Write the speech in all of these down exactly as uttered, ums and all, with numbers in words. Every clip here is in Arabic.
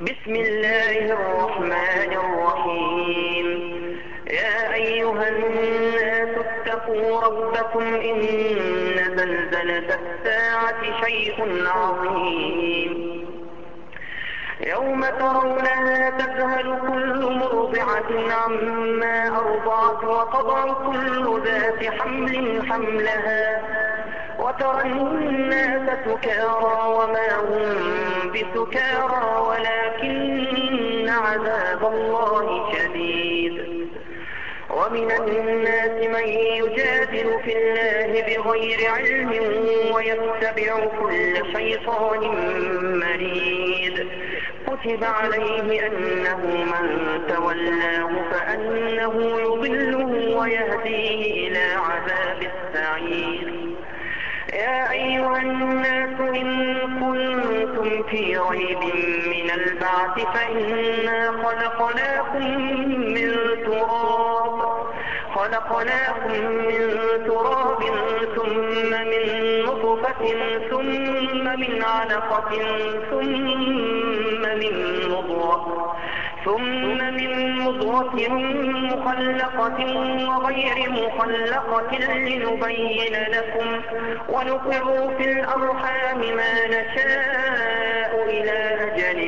بسم الله الرحمن الرحيم. يا أيها الناس اتقوا ربكم إن زلزلة الساعة شيء عظيم يوم ترونها تذهل كل مرضعة عما أرضعت وتضع كل ذات حمل حملها وترى الناس سكارى وما هم بسكارى ولكن عذاب الله شديد. ومن الناس من يجادل في الله بغير علم ويتبع كل شيطان مريد. كتب عليه أنه من تولاه فأنه يضله ويهديه إلى عذاب السعير. يا أيها الناس إن كنتم في ريب من البعث فإنا خلقناكم من تراب خلقناكم من تراب ثم من نطفة ثم من علقة ثم من مضغة ثم من مضغة مخلقة وغير مخلقة لنبين لكم ونقر في الأرحام ما نشاء إلى أجل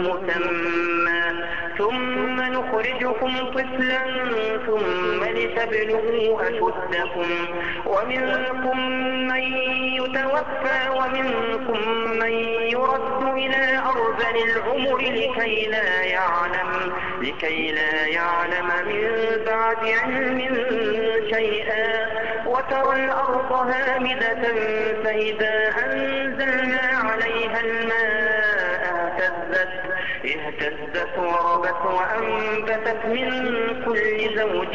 مسمى ثم نخرجكم طفلا ثم لتبلغوا أشدكم ومنكم من يتوفى ومنكم من يرد إلى أرذل العمر لكي لا يعلم لكي لا يعلم من بعد علم شيئا وترى الأرض هامدة فإذا أنزلنا عليها الماء اهتزت اهتزت وربت وأنبتت من كل زوج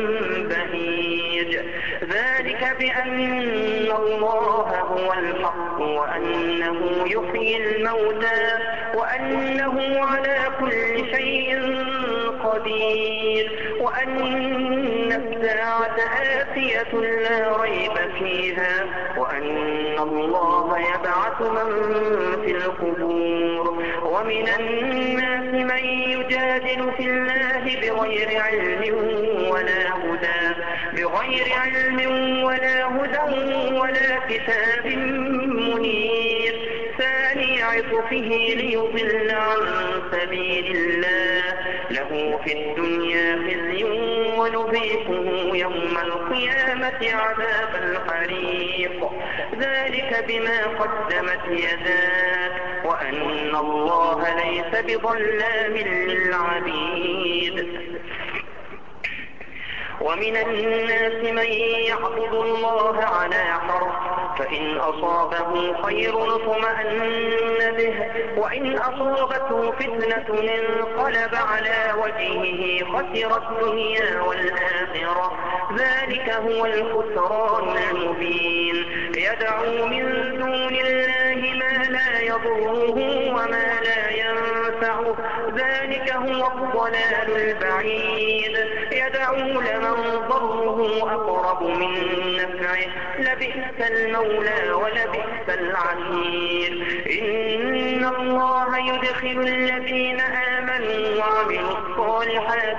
بهيج. ذلك بأن الله هو الحق وأنه يحيي الموتى وأنه على كل شيء قدير وأن الساعة آتية لا ريب فيها وأن الله يبعث من في القبور. ومن الناس من يجادل في الله بغير علم ولا هدى بغير علم ولا هدى ولا كتاب منير ثاني عطفه ليضل عن سبيل الله له في الدنيا خزي ونذيقه يوم القيامة عذاب الحريق. ذلك بما قدمت يداك وأن الله ليس بظلام للعبيد. ومن الناس من يعبد الله على حرف فإن أصابه خير اطمأن به وإن أصابته فتنة انقلب على وجهه خسر الدنيا والآخرة. ذلك هو الخسران المبين. يدعو من دون الله ما لا يضره وما لا ينفعه. ذلك هو الضلال البعيد. يدعو لمن ضره أقرب من نفعه لبئس المولى ولبئس العشير. إن الله يدخل الذين آمنوا وعملوا الصالحات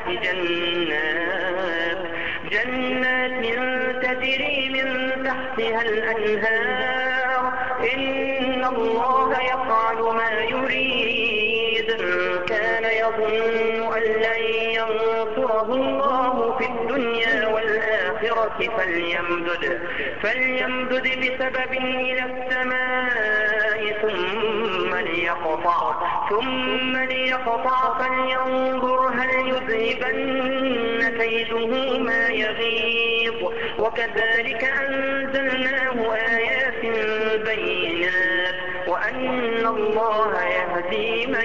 جنات جنات تجري من تحتها الأنهار. إن الله يفعل ما يريد. كان يظن أن لن ينصره الله في الدنيا والآخرة فليمدد فليمدد بسبب إلى السماء ثم ليقطع ثم ليقطع فلينظر هل يذهبن كيده ما يغيظ. وكذلك أنزلناه آيات بينات وأن الله يهدي من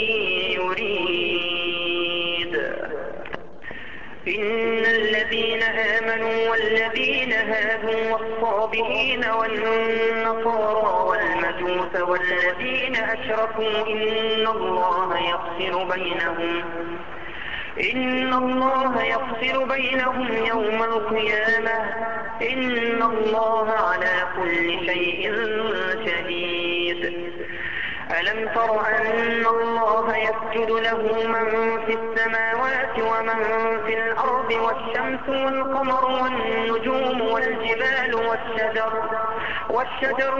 يريد. إن الذين آمنوا والذين هادوا والصابئين والنصارى والمجوس والذين أشركوا إن الله يفصل بينهم إن الله يفصل بينهم يوم القيامة. إن الله على كل شيء شهيد. ألم تر أن الله يفعل يسجد له من في السماوات ومن في الأرض والشمس والقمر والنجوم والجبال والشجر, والشجر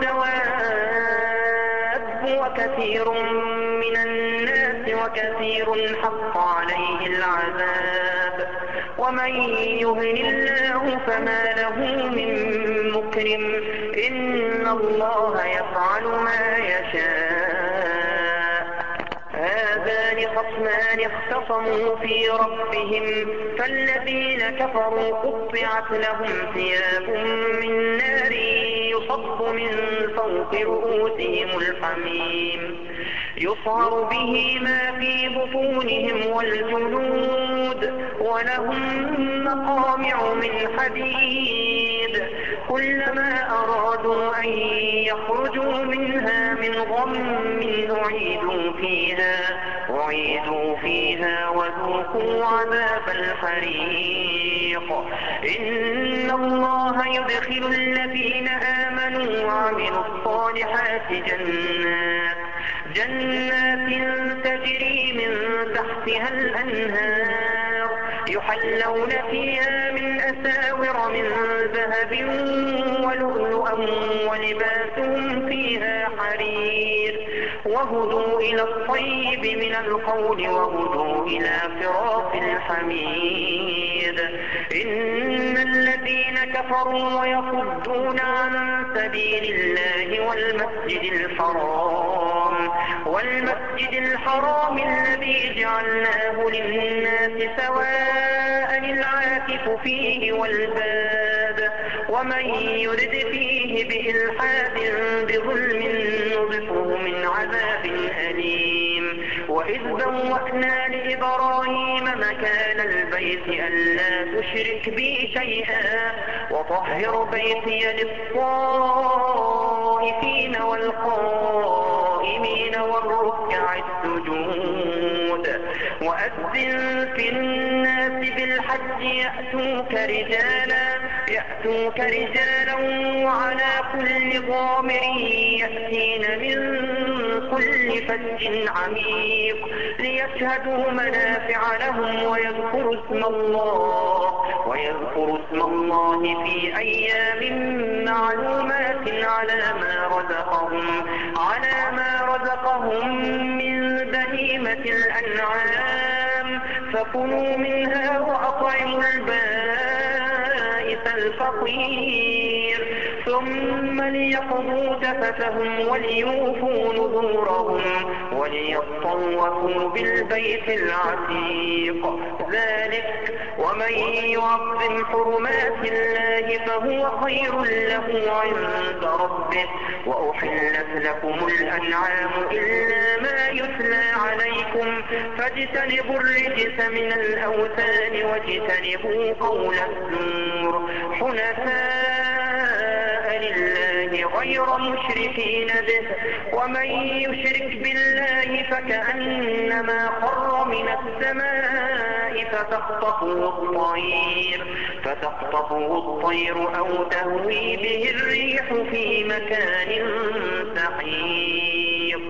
والدواب وكثير من الناس وكثير حق عليه العذاب ومن يهن الله فما له من مكرم إن الله يفعل ما يشاء. هذان خصمان اختصموا في ربهم فالذين كفروا قطعت لهم ثياب من نار يصب من فوق رؤوسهم الحميم يصهر به ما في بطونهم والجلود ولهم مقامع من حديد كلما أرادوا أن يخرجوا منها من غم أعيدوا فيها, أعيدوا فيها وذوقوا عذاب الحريق. إن الله يدخل الذين آمنوا وعملوا الصالحات جنات جنات تجري من تحتها الأنهار يحلون فيها من أساور من ذهب ولؤلؤا ولباسهم فيها حرير وهدوا إلى الطيب من القول وهدوا إلى صراط الحميد. إن الذين كفروا ويصدون عن سبيل الله والمسجد الحرام والمسجد الحرام الذي جعلناه للناس سواء العاكف فيه والباد ومن يرد فيه بإلحاد بظلم نذقه من عذاب أليم. وإذ بوأنا لإبراهيم مكان البيت ألا تشرك بي شيئا وطهر بيتي للطائفين والقائمين والركع السجود. وأذن في الناس بالحج يأتوك رجالا يأتوك رجالا وعلى كل ضامر يأتين من كل فج عميق ليشهدوا منافع لهم ويذكروا اسم الله ويذكروا اسم الله في أيام معلومات على ما رزقهم على ما رزقهم من بهيمة الأنعام فكلوا منها وأطعموا البائس الفقير ثم ليقضوا تفتهم وليوفوا نذورهم وليطوفوا بالبيت العتيق. ذلك ومن يعظم حرمات الله فهو خير له عند ربه. وأحلت لكم الأنعام إلا ما يتلى عليكم فاجتنبوا الرجس من الأوثان واجتنبوا قول الزور حنفاء لله غير مشركين به ومن يشرك بالله فكأنما خر من السماء فتخطفه الطير فتخطفه الطير أو تهوي به الريح في مكان سحيق.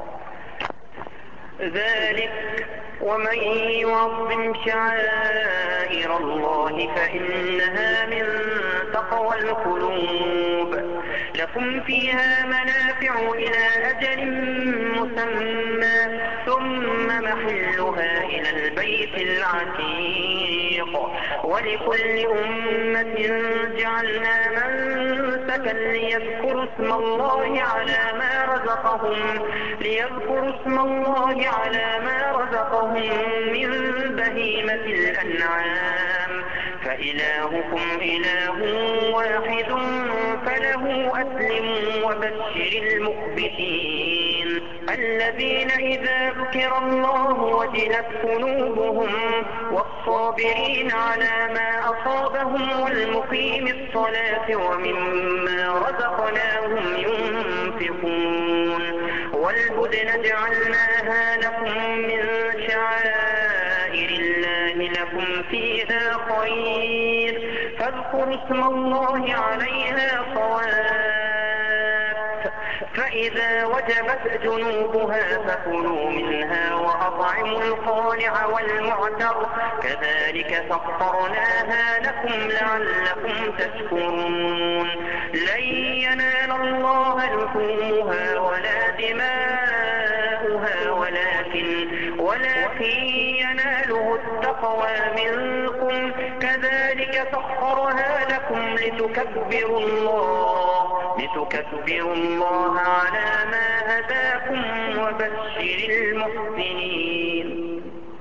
ذلك ومن يعظم شعائر الله فإنها من تقوى القلوب. لكم فيها منافع إلى أجل مسمى ثم محلها إلى البيت العتيق. ولكل أمة جعلنا منسكا ليذكروا اسم الله على ما رزقهم ليذكروا اسم الله على ما رزقهم من بهيمة الأنعام فإلهكم إله واحد فله أسلموا وبشر المخبتين الذين إذا ذكر الله وجلت قلوبهم والصابرين على ما أصابهم والمقيم الصلاة ومما رزقناهم ينفقون. والبدن جعلناها لكم من شعائر الله لكم فيها خير فاذكروا اسم الله عليها صواب فإذا وجبت جنوبها فكلوا منها وأطعموا القانع والمعتر كذلك سخرناها لكم لعلكم تشكرون لن ينال الله لحومها ولا دماؤها ولكن ولكن يناله التقوى منكم كذلك سخرها لكم لتكبروا الله لتكبروا الله على ما هداكم وبشر المحسنين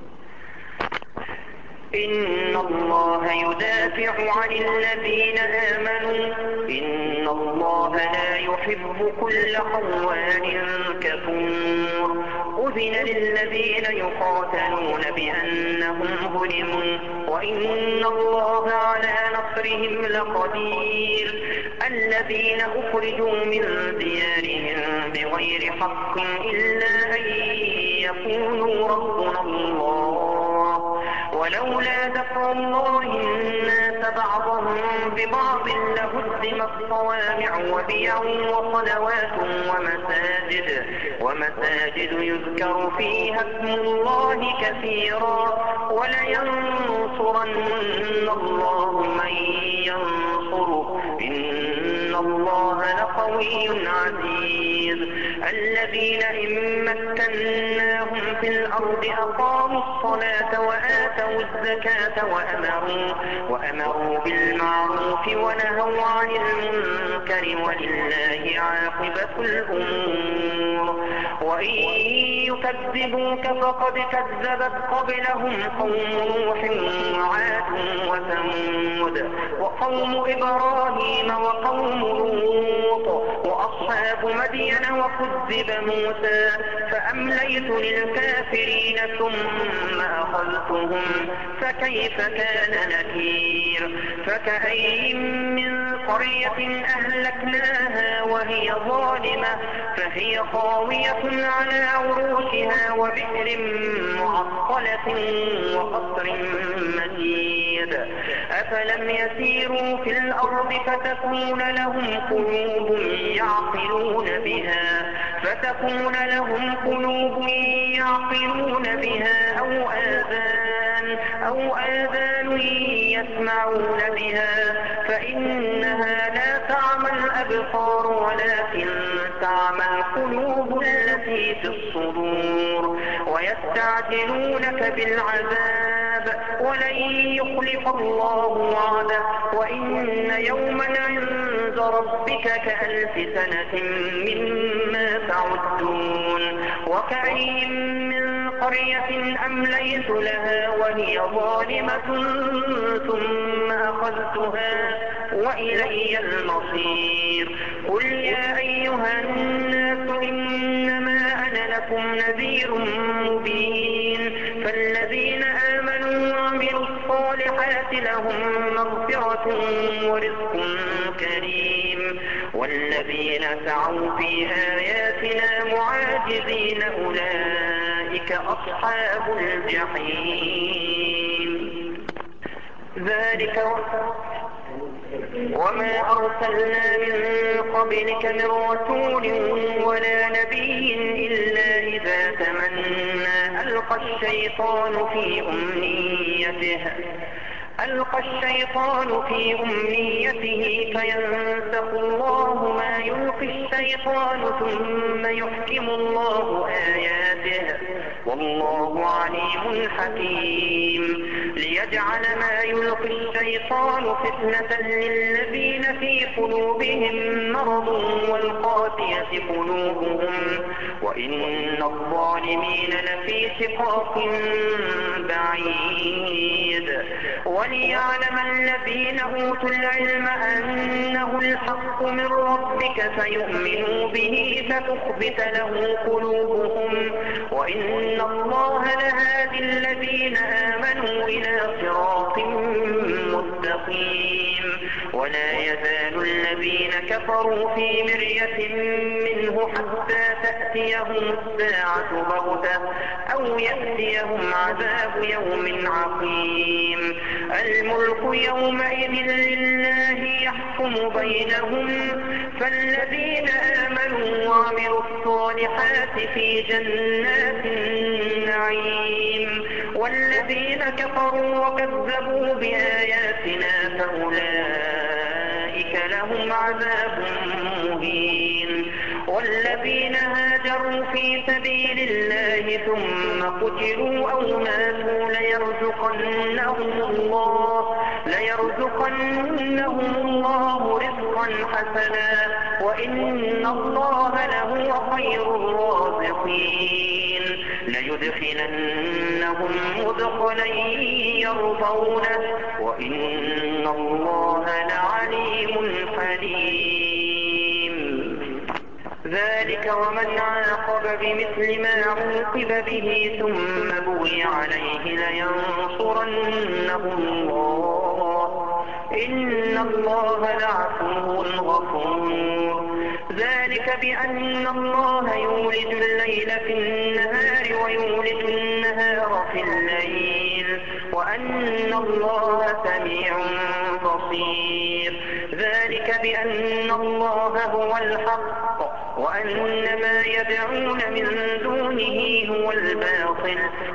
إن الله يدافع عن الذين آمنوا إن الله لا يحب كل خوان كفور أذن للذين يقاتلون بأنهم ظلموا وإن الله على نصرهم لقدير الذين أخرجوا من ديارهم بغير حق إلا أن يقولوا ربنا الله ولولا دفع الله الناس بعضهم ببعض لهدمت صوامع وبيع وصلوات ومساجد ومساجد يذكر فيها اسم الله كثيرا ولينصرن الله من ينصره إن الله لقوي عزيز الذين إن مكناهم في الأرض أقاموا الصلاة وآتوا الزكاة وأمروا, وأمروا بالمعروف ونهوا عن المنكر ولله عاقبة الأمور وإن يكذبوك فقد كذبت قبلهم قوم نوح وعاد وثمود وقوم إبراهيم وقوم لوط وأصحاب مدين وكذب موسى فأمليت للكافرين ثم أخذتهم فكيف كان نكير فكأين من قرية أهلكناها وهي ظالمة فهي خاوية على عروشها وبئر معطلة وقصر مشيد أفلم يسيروا في الأرض فتكون لهم قلوب يعقلون بها فتكون لهم قلوب يعقلون بها أو آذان أو آذان يسمعون بها فإنها لا تعمى الأبصار ولكن تعمى القلوب التي في الصدور ويستعجلونك بالعذاب ولن يخلف الله وعده وإن يوما عند ربك كألف سنة مما تعدون وكأين من قرية أمليت لها وهي ظالمة ثم أخذتها وإلي المصير قل يا أيها الناس إنما أنا لكم نذير مبين فالذين آمنوا وعملوا الصالحات لهم مغفرة ورزق كريم والذين سعوا في آياتنا معاجزين أولئك أصحاب الجحيم ذلك وما أرسلنا من قبلك من رسول ولا نبي إلا إذا تمنى ألقى الشيطان في أمنيته ألقى الشيطان في أمنيته فينسخ الله ما يلقي الشيطان ثم يحكم الله آياته والله عليم حكيم ليجعل ما يلقي الشيطان فتنة للذين في قلوبهم مرض والقاسية قلوبهم وإن الظالمين لفي شقاق بعيد وليعلم الذين أوتوا العلم أنه الحق من ربك فيؤمنوا به فتخبت له قلوبهم وإن الله لهادي الذين آمنوا إلى صراط مستقيم ولا يزال الذين كفروا في مرية منه حتى تأتيهم الساعة بغتة أو يأتيهم عذاب يوم عقيم الملك يومئذ لله يحكم بينهم فالذين آمنوا وعملوا الصالحات في جنات النعيم والذين كفروا وكذبوا بآياتنا فأولئك لهم عذاب مهين والذين هاجروا في سبيل الله ثم قتلوا أو ماتوا ليرزقنهم الله ليرزقنهم الله رزقا حسنا وإن الله لهو خير الرازقين ليدخلنهم مدخلا يرضونه وإن الله لعليم حليم ذلك ومن عاقب بمثل ما عوقب به ثم بغي عليه لينصرنه الله إن الله لعفو غفور ذلك بأن الله يولد الليل في النهار ويولد النهار في الليل وأن الله سميع بصير ذلك بأن الله هو الحق وأن ما يدعون من دونه هو الباطل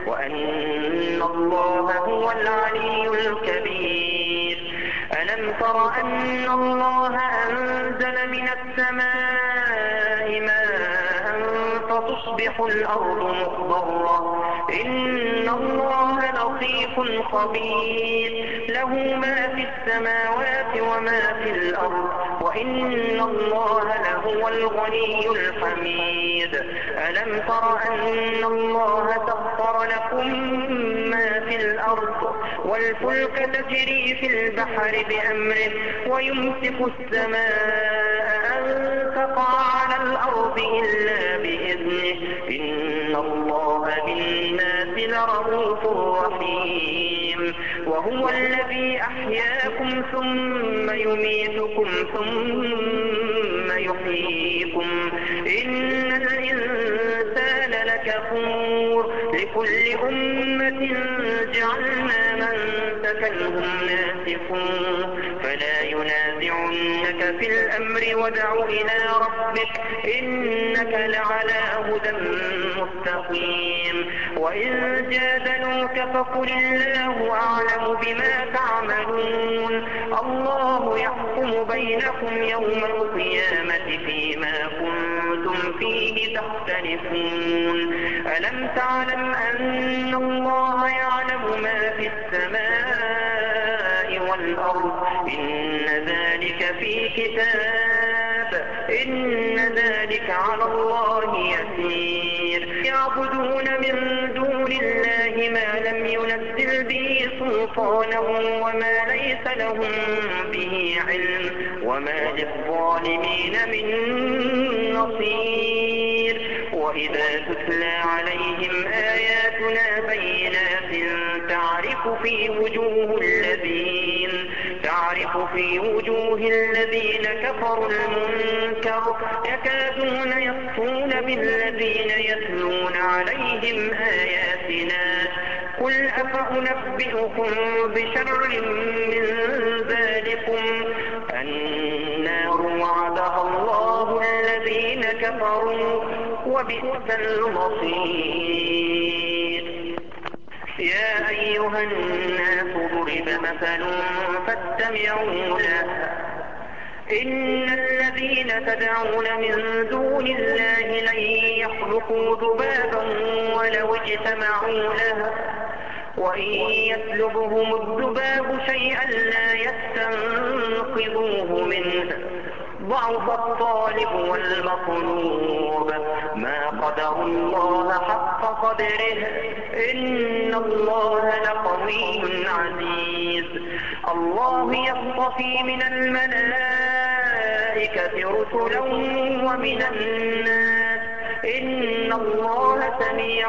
وأن الله هو العلي الكبير ألم تر أن الله أنزل من السماء ماء فتصبح الأرض مخضرة إن الله لطيف خبير له ما في السماوات وما في الأرض وإن الله لهو الغني الحميد ألم تر أن الله سخر لكم ما في الأرض والفلك تجري في البحر بأمره ويمسك السماء أن تقع على الأرض إلا بإذنه إن الله بالناس لرؤوف رحيم وهو الذي أحياكم ثم يميتكم ثم يحييكم إن الإنسان لكفور لكل أمة جعلنا منسكا هم ناسكوه فلا ينازعنك في الأمر وادع إلى ربك إنك لعلى هدى مستقيم وإن جادلوك فقل الله أعلم بما تعملون الله يحكم بينكم يوم القيامة فيما كنتم فيه تختلفون ألم تعلم أن الله يعلم ما في السماء والأرض إن ذلك في كتاب إن ذلك على الله يسير يعبدون من دون الله ما لم ينزل به سلطانا وما ليس لهم به علم وما للظالمين من نصير وإذا تتلى عليهم آياتنا بينات تعرف في وجوه الذين تعرف في وجوه الذين كفروا المنكر يكادون يصفون بالذين يتلون عليهم آياتنا قل أفأنبئكم بشر من ذلكم النار وعدها الله الذين كفروا وبئس المصير يا أيها الناس ضرب مثل فاستمعوا له إن الذين تدعون من دون الله لن يخلقوا ذبابا ولو اجتمعوا له وإن يسلبهم الذباب شيئا لا يستنقذوه منه ضعف الطالب والمطلوب ما قدر الله حق قدره إن الله لقوي عزيز الله يصطفي من الملائكة رسلا ومن الناس إن الله سميع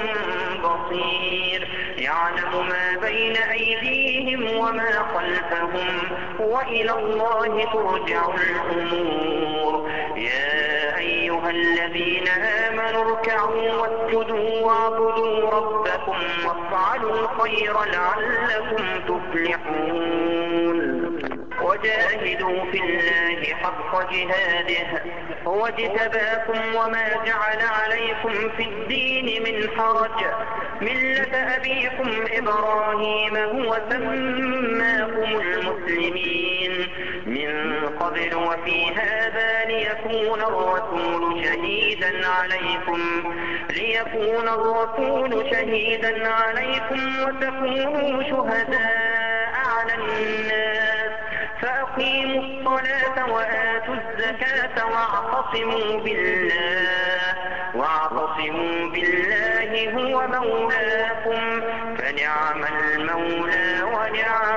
بصير يعلم ما بين أيديهم وما خلفهم وإلى الله ترجع الأمور يا أيها الذين آمنوا اركعوا واسجدوا واعبدوا ربكم وافعلوا وافعلوا الخير لعلكم تفلحون وجاهدوا في الله حق جهاده هو اجتباكم وما جعل عليكم في الدين من حرج ملة أبيكم إبراهيم هو سماكم المسلمين من قبل وفي هذا ليكون الرسول شهيدا عليكم ليكون الرسول شهيدا عليكم وتكونوا شهداء على الناس فأقيموا الصلاة وآتوا الزكاة واعتصموا بالله واعتصموا بالله هو مولاكم فنعم المولى ونعم